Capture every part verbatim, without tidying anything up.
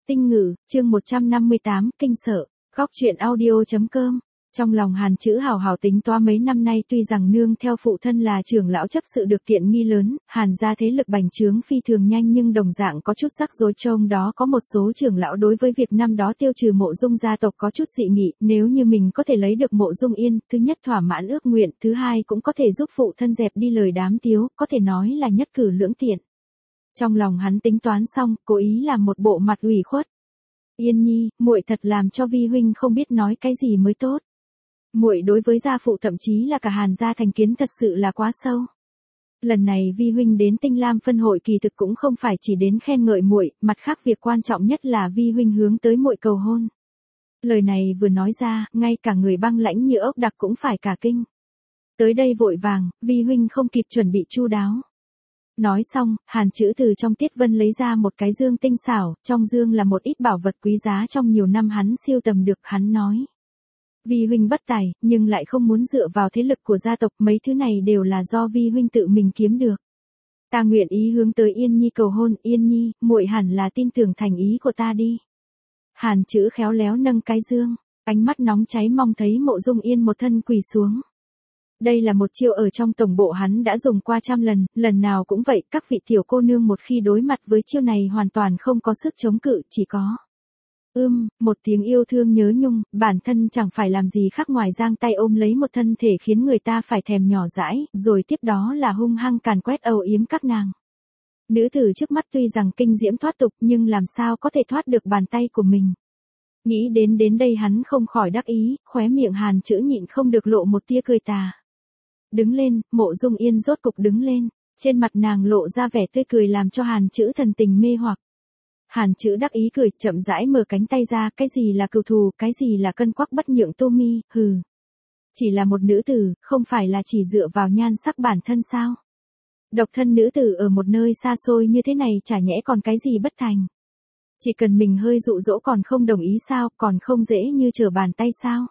Tinh Ngữ, chương một trăm năm mươi tám, kinh sợ. Góc truyện audio.com. Trong lòng Hàn Chữ hào hào tính toán mấy năm nay tuy rằng nương theo phụ thân là trưởng lão chấp sự được tiện nghi lớn, Hàn gia thế lực bành trướng phi thường nhanh nhưng đồng dạng có chút rắc rối, trong đó có một số trưởng lão đối với việc năm đó tiêu trừ Mộ Dung gia tộc có chút dị nghị, nếu như mình có thể lấy được Mộ Dung Yên, thứ nhất thỏa mãn ước nguyện, thứ hai cũng có thể giúp phụ thân dẹp đi lời đám tiếu, có thể nói là nhất cử lưỡng tiện. Trong lòng hắn tính toán xong, cố ý làm một bộ mặt ủy khuất. Yên nhi, muội thật làm cho vi huynh không biết nói cái gì mới tốt. Muội đối với gia phụ thậm chí là cả Hàn gia thành kiến thật sự là quá sâu. Lần này vi huynh đến Tinh Lam phân hội kỳ thực cũng không phải chỉ đến khen ngợi muội, mặt khác việc quan trọng nhất là vi huynh hướng tới muội cầu hôn. Lời này vừa nói ra, ngay cả người băng lãnh như ốc đặc cũng phải cả kinh. Tới đây vội vàng, vi huynh không kịp chuẩn bị chu đáo. Nói xong, Hàn Chữ từ trong tiết vân lấy ra một cái dương tinh xảo, trong dương là một ít bảo vật quý giá trong nhiều năm hắn siêu tầm được, hắn nói. Vi huynh bất tài, nhưng lại không muốn dựa vào thế lực của gia tộc, mấy thứ này đều là do vi huynh tự mình kiếm được. Ta nguyện ý hướng tới Yên nhi cầu hôn, Yên nhi, muội hẳn là tin tưởng thành ý của ta đi. Hàn Chữ khéo léo nâng cái dương, ánh mắt nóng cháy mong thấy Mộ Dung Yên một thân quỳ xuống. Đây là một chiêu ở trong tổng bộ hắn đã dùng qua trăm lần, lần nào cũng vậy, các vị tiểu cô nương một khi đối mặt với chiêu này hoàn toàn không có sức chống cự, chỉ có ưm, một tiếng yêu thương nhớ nhung, bản thân chẳng phải làm gì khác ngoài giang tay ôm lấy một thân thể khiến người ta phải thèm nhỏ dãi, rồi tiếp đó là hung hăng càn quét âu yếm các nàng. Nữ tử trước mắt tuy rằng kinh diễm thoát tục nhưng làm sao có thể thoát được bàn tay của mình. Nghĩ đến đến đây hắn không khỏi đắc ý, khóe miệng Hàn Chữ nhịn không được lộ một tia cười tà. Đứng lên, Mộ Dung Yên rốt cục đứng lên, trên mặt nàng lộ ra vẻ tươi cười làm cho Hàn Chữ thần tình mê hoặc. Hàn Chữ đắc ý cười, chậm rãi mở cánh tay ra, cái gì là cừu thù, cái gì là cân quắc bất nhượng Tô Mi, hừ. Chỉ là một nữ tử, không phải là chỉ dựa vào nhan sắc bản thân sao? Độc thân nữ tử ở một nơi xa xôi như thế này chả nhẽ còn cái gì bất thành. Chỉ cần mình hơi dụ dỗ còn không đồng ý sao, còn không dễ như trở bàn tay sao?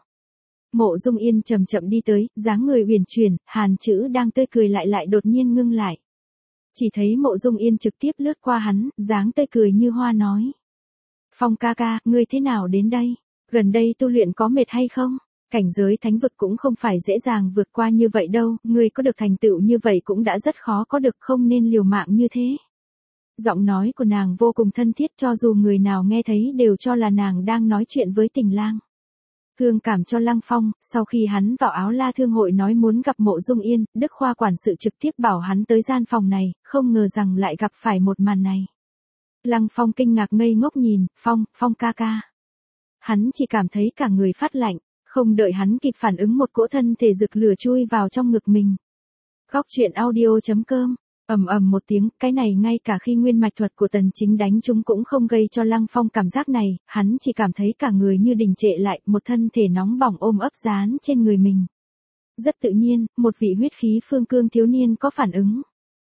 Mộ Dung Yên chậm chậm đi tới, dáng người uyển chuyển, Hàn Chữ đang tươi cười lại lại đột nhiên ngưng lại. Chỉ thấy Mộ Dung Yên trực tiếp lướt qua hắn, dáng tươi cười như hoa nói. Phong ca ca, ngươi thế nào đến đây? Gần đây tu luyện có mệt hay không? Cảnh giới thánh vực cũng không phải dễ dàng vượt qua như vậy đâu, ngươi có được thành tựu như vậy cũng đã rất khó có được, không nên liều mạng như thế. Giọng nói của nàng vô cùng thân thiết, cho dù người nào nghe thấy đều cho là nàng đang nói chuyện với Tình Lang. Thương cảm cho Lăng Phong, sau khi hắn vào Áo La Thương hội nói muốn gặp Mộ Dung Yên, Đức Khoa quản sự trực tiếp bảo hắn tới gian phòng này, không ngờ rằng lại gặp phải một màn này. Lăng Phong kinh ngạc ngây ngốc nhìn, Phong, Phong ca ca. Hắn chỉ cảm thấy cả người phát lạnh, không đợi hắn kịp phản ứng một cỗ thân thể rực lửa chui vào trong ngực mình. Góc truyện audio.com. Ầm ầm một tiếng, cái này ngay cả khi nguyên mạch thuật của Tần Chính đánh chúng cũng không gây cho Lăng Phong cảm giác này, hắn chỉ cảm thấy cả người như đình trệ lại, một thân thể nóng bỏng ôm ấp dán trên người mình. Rất tự nhiên, một vị huyết khí phương cương thiếu niên có phản ứng.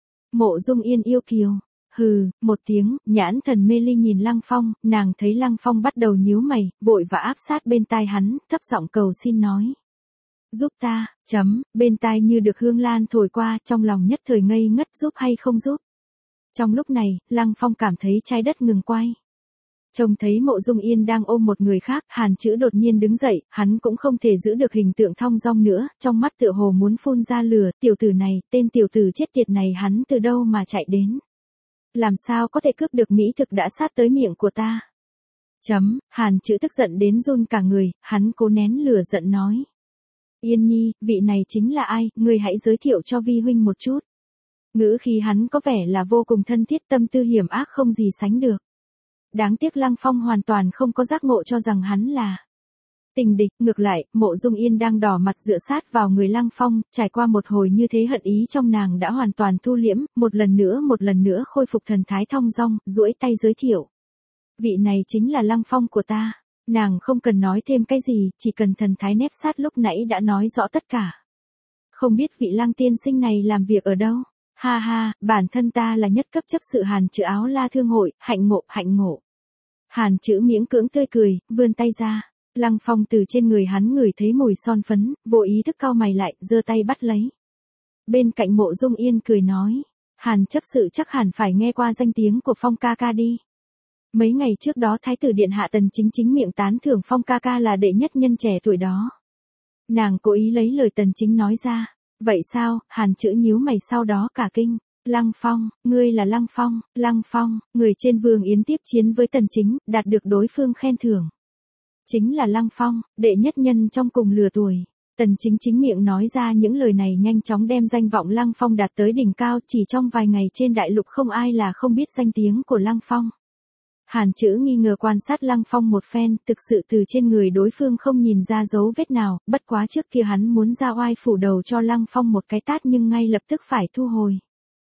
Mộ Dung Yên yêu kiều, hừ, một tiếng, nhãn thần mê ly nhìn Lăng Phong, nàng thấy Lăng Phong bắt đầu nhíu mày, vội và áp sát bên tai hắn, thấp giọng cầu xin nói. Giúp ta, chấm, bên tai như được hương lan thổi qua, trong lòng nhất thời ngây ngất, giúp hay không giúp. Trong lúc này, Lăng Phong cảm thấy trái đất ngừng quay. Trông thấy Mộ Dung Yên đang ôm một người khác, Hàn Chữ đột nhiên đứng dậy, hắn cũng không thể giữ được hình tượng thong dong nữa, trong mắt tựa hồ muốn phun ra lửa, tiểu tử này, tên tiểu tử chết tiệt này hắn từ đâu mà chạy đến. Làm sao có thể cướp được mỹ thực đã sát tới miệng của ta. Chấm, Hàn Chữ tức giận đến run cả người, hắn cố nén lửa giận nói. Yên nhi, vị này chính là ai, ngươi hãy giới thiệu cho vi huynh một chút. Ngữ khí hắn có vẻ là vô cùng thân thiết, tâm tư hiểm ác không gì sánh được. Đáng tiếc Lăng Phong hoàn toàn không có giác ngộ cho rằng hắn là tình địch, ngược lại, Mộ Dung Yên đang đỏ mặt dựa sát vào người Lăng Phong, trải qua một hồi như thế hận ý trong nàng đã hoàn toàn thu liễm, một lần nữa một lần nữa khôi phục thần thái thong dong, duỗi tay giới thiệu. Vị này chính là Lăng Phong của ta. Nàng không cần nói thêm cái gì, chỉ cần thần thái nép sát lúc nãy đã nói rõ tất cả. Không biết vị Lăng tiên sinh này làm việc ở đâu? Ha ha, bản thân ta là nhất cấp chấp sự Hàn Chữ Áo La Thương hội, hạnh ngộ, hạnh ngộ. Hàn Chữ miễn cưỡng tươi cười, vươn tay ra. Lăng Phong từ trên người hắn ngửi thấy mùi son phấn, vô ý thức cau mày lại, giơ tay bắt lấy. Bên cạnh Mộ Dung Yên cười nói, Hàn chấp sự chắc hẳn phải nghe qua danh tiếng của Phong ca ca đi. Mấy ngày trước đó Thái tử Điện Hạ Tần Chính chính miệng tán thưởng Phong ca ca là đệ nhất nhân trẻ tuổi đó. Nàng cố ý lấy lời Tần Chính nói ra. Vậy sao? Hàn Chữ nhíu mày sau đó cả kinh. Lăng Phong, ngươi là Lăng Phong, Lăng Phong, người trên Vương Yến tiếp chiến với Tần Chính, đạt được đối phương khen thưởng. Chính là Lăng Phong, đệ nhất nhân trong cùng lứa tuổi. Tần Chính chính miệng nói ra những lời này nhanh chóng đem danh vọng Lăng Phong đạt tới đỉnh cao, chỉ trong vài ngày trên đại lục không ai là không biết danh tiếng của Lăng Phong. Hàn Chữ nghi ngờ quan sát Lăng Phong một phen, thực sự từ trên người đối phương không nhìn ra dấu vết nào, bất quá trước kia hắn muốn ra oai phủ đầu cho Lăng Phong một cái tát nhưng ngay lập tức phải thu hồi.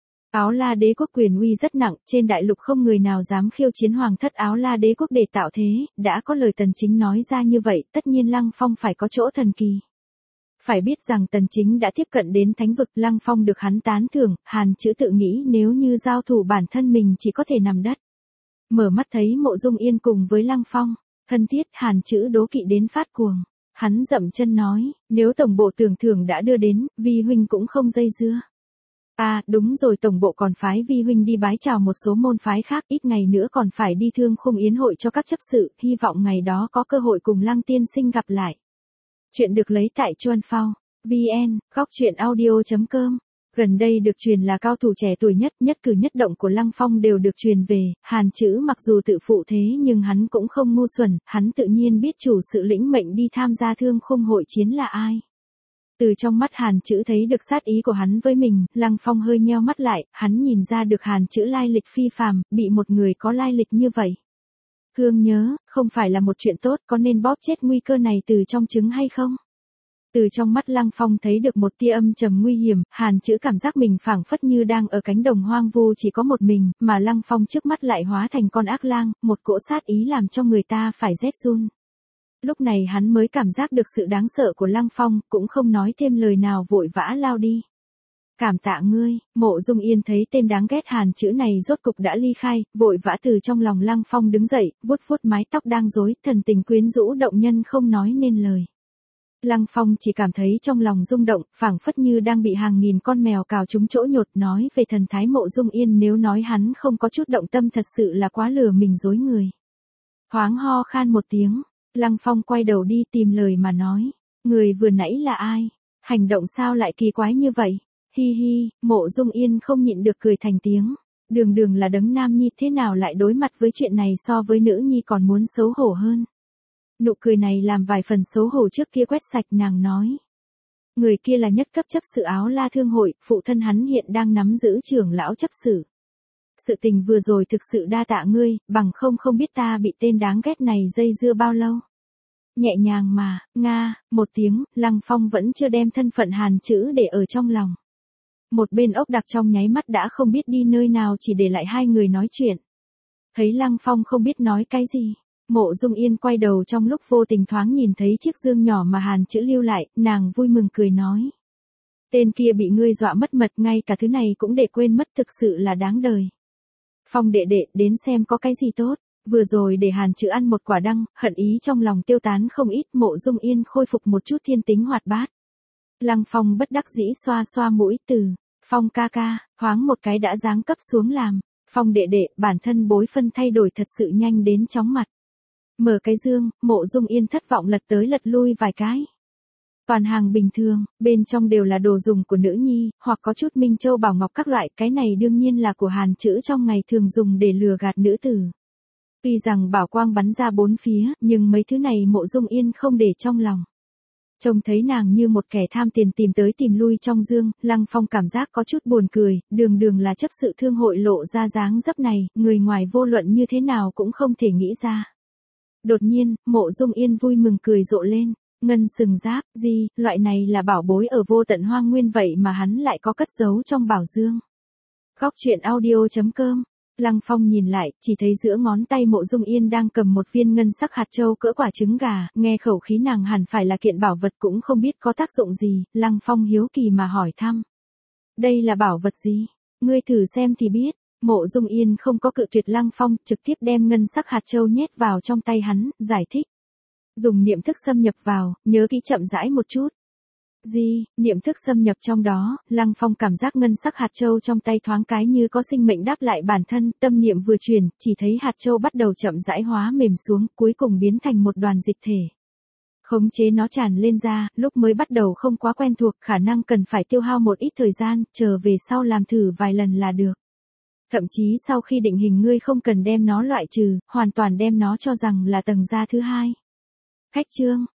Áo La Đế quốc quyền uy rất nặng, trên đại lục không người nào dám khiêu chiến hoàng thất Áo La Đế quốc để tạo thế, đã có lời Tần Chính nói ra như vậy, tất nhiên Lăng Phong phải có chỗ thần kỳ. Phải biết rằng Tần Chính đã tiếp cận đến thánh vực, Lăng Phong được hắn tán thưởng, Hàn Chữ tự nghĩ nếu như giao thủ bản thân mình chỉ có thể nằm đất. Mở mắt thấy Mộ Dung Yên cùng với Lăng Phong, thân thiết, Hàn Chữ đố kỵ đến phát cuồng. Hắn dậm chân nói, nếu tổng bộ tưởng thưởng đã đưa đến, Vi huynh cũng không dây dưa. À, đúng rồi, tổng bộ còn phái Vi huynh đi bái chào một số môn phái khác, ít ngày nữa còn phải đi Thương Khung yến hội cho các chấp sự, hy vọng ngày đó có cơ hội cùng Lăng tiên sinh gặp lại. Chuyện được lấy tại Chuan Phao, vn, góc truyện audio chấm com. Gần đây được truyền là cao thủ trẻ tuổi nhất, nhất cử nhất động của Lăng Phong đều được truyền về, Hàn Chữ mặc dù tự phụ thế nhưng hắn cũng không ngu xuẩn, hắn tự nhiên biết chủ sự lĩnh mệnh đi tham gia Thương Khung hội chiến là ai. Từ trong mắt Hàn Chữ thấy được sát ý của hắn với mình, Lăng Phong hơi nheo mắt lại, hắn nhìn ra được Hàn Chữ lai lịch phi phàm, bị một người có lai lịch như vậy. Hương nhớ, không phải là một chuyện tốt, có nên bóp chết nguy cơ này từ trong trứng hay không? Từ trong mắt Lăng Phong thấy được một tia âm trầm nguy hiểm, Hàn Chữ cảm giác mình phảng phất như đang ở cánh đồng hoang vu chỉ có một mình, mà Lăng Phong trước mắt lại hóa thành con ác lang, một cỗ sát ý làm cho người ta phải rét run. Lúc này hắn mới cảm giác được sự đáng sợ của Lăng Phong, cũng không nói thêm lời nào vội vã lao đi. Cảm tạ ngươi, Mộ Dung Yên thấy tên đáng ghét Hàn Chữ này rốt cục đã ly khai, vội vã từ trong lòng Lăng Phong đứng dậy, vuốt vuốt mái tóc đang rối, thần tình quyến rũ động nhân không nói nên lời. Lăng Phong chỉ cảm thấy trong lòng rung động, phảng phất như đang bị hàng nghìn con mèo cào trúng chỗ nhột, nói về thần thái Mộ Dung Yên nếu nói hắn không có chút động tâm thật sự là quá lừa mình dối người. Thoáng ho khan một tiếng, Lăng Phong quay đầu đi tìm lời mà nói, người vừa nãy là ai? Hành động sao lại kỳ quái như vậy? Hi hi, Mộ Dung Yên không nhịn được cười thành tiếng. Đường đường là đấng nam nhi thế nào lại đối mặt với chuyện này so với nữ nhi còn muốn xấu hổ hơn. Nụ cười này làm vài phần xấu hổ trước kia quét sạch, nàng nói. Người kia là nhất cấp chấp sự Áo La Thương hội, phụ thân hắn hiện đang nắm giữ trưởng lão chấp sự. Sự tình vừa rồi thực sự đa tạ ngươi, bằng không không biết ta bị tên đáng ghét này dây dưa bao lâu. Nhẹ nhàng mà, nga, một tiếng, Lăng Phong vẫn chưa đem thân phận Hàn Chữ để ở trong lòng. Một bên ốc đặc trong nháy mắt đã không biết đi nơi nào, chỉ để lại hai người nói chuyện. Thấy Lăng Phong không biết nói cái gì, Mộ Dung Yên quay đầu trong lúc vô tình thoáng nhìn thấy chiếc dương nhỏ mà Hàn Chữ lưu lại, nàng vui mừng cười nói. Tên kia bị ngươi dọa mất mật, ngay cả thứ này cũng để quên mất, thực sự là đáng đời. Phong đệ đệ, đến xem có cái gì tốt. Vừa rồi để Hàn Chữ ăn một quả đăng, hận ý trong lòng tiêu tán không ít, Mộ Dung Yên khôi phục một chút thiên tính hoạt bát. Lăng Phong bất đắc dĩ xoa xoa mũi, từ, Phong ca ca, thoáng một cái đã giáng cấp xuống làm. Phong đệ đệ, bản thân bối phân thay đổi thật sự nhanh đến chóng mặt. Mở cái dương, Mộ Dung Yên thất vọng lật tới lật lui vài cái. Toàn hàng bình thường, bên trong đều là đồ dùng của nữ nhi, hoặc có chút minh châu bảo ngọc các loại, cái này đương nhiên là của Hàn Chữ trong ngày thường dùng để lừa gạt nữ tử. Tuy rằng bảo quang bắn ra bốn phía, nhưng mấy thứ này Mộ Dung Yên không để trong lòng. Trông thấy nàng như một kẻ tham tiền tìm tới tìm lui trong dương, Lăng Phong cảm giác có chút buồn cười, đường đường là chấp sự thương hội lộ ra dáng dấp này, người ngoài vô luận như thế nào cũng không thể nghĩ ra. Đột nhiên, Mộ Dung Yên vui mừng cười rộ lên, ngân sừng giáp, gì, loại này là bảo bối ở vô tận hoang nguyên vậy mà hắn lại có cất giấu trong bảo dương. Góc truyện audio chấm com. Lăng Phong nhìn lại, chỉ thấy giữa ngón tay Mộ Dung Yên đang cầm một viên ngân sắc hạt châu cỡ quả trứng gà, nghe khẩu khí nàng hẳn phải là kiện bảo vật cũng không biết có tác dụng gì, Lăng Phong hiếu kỳ mà hỏi thăm. Đây là bảo vật gì? Ngươi thử xem thì biết. Mộ Dung Yên không có cự tuyệt Lăng Phong, trực tiếp đem ngân sắc hạt châu nhét vào trong tay hắn, giải thích. Dùng niệm thức xâm nhập vào, nhớ kỹ chậm rãi một chút. Di, niệm thức xâm nhập trong đó, Lăng Phong cảm giác ngân sắc hạt châu trong tay thoáng cái như có sinh mệnh đáp lại bản thân, tâm niệm vừa chuyển, chỉ thấy hạt châu bắt đầu chậm rãi hóa mềm xuống, cuối cùng biến thành một đoàn dịch thể. Khống chế nó tràn lên ra, lúc mới bắt đầu không quá quen thuộc, khả năng cần phải tiêu hao một ít thời gian, chờ về sau làm thử vài lần là được. Thậm chí sau khi định hình ngươi không cần đem nó loại trừ, hoàn toàn đem nó cho rằng là tầng da thứ hai. Khách trương,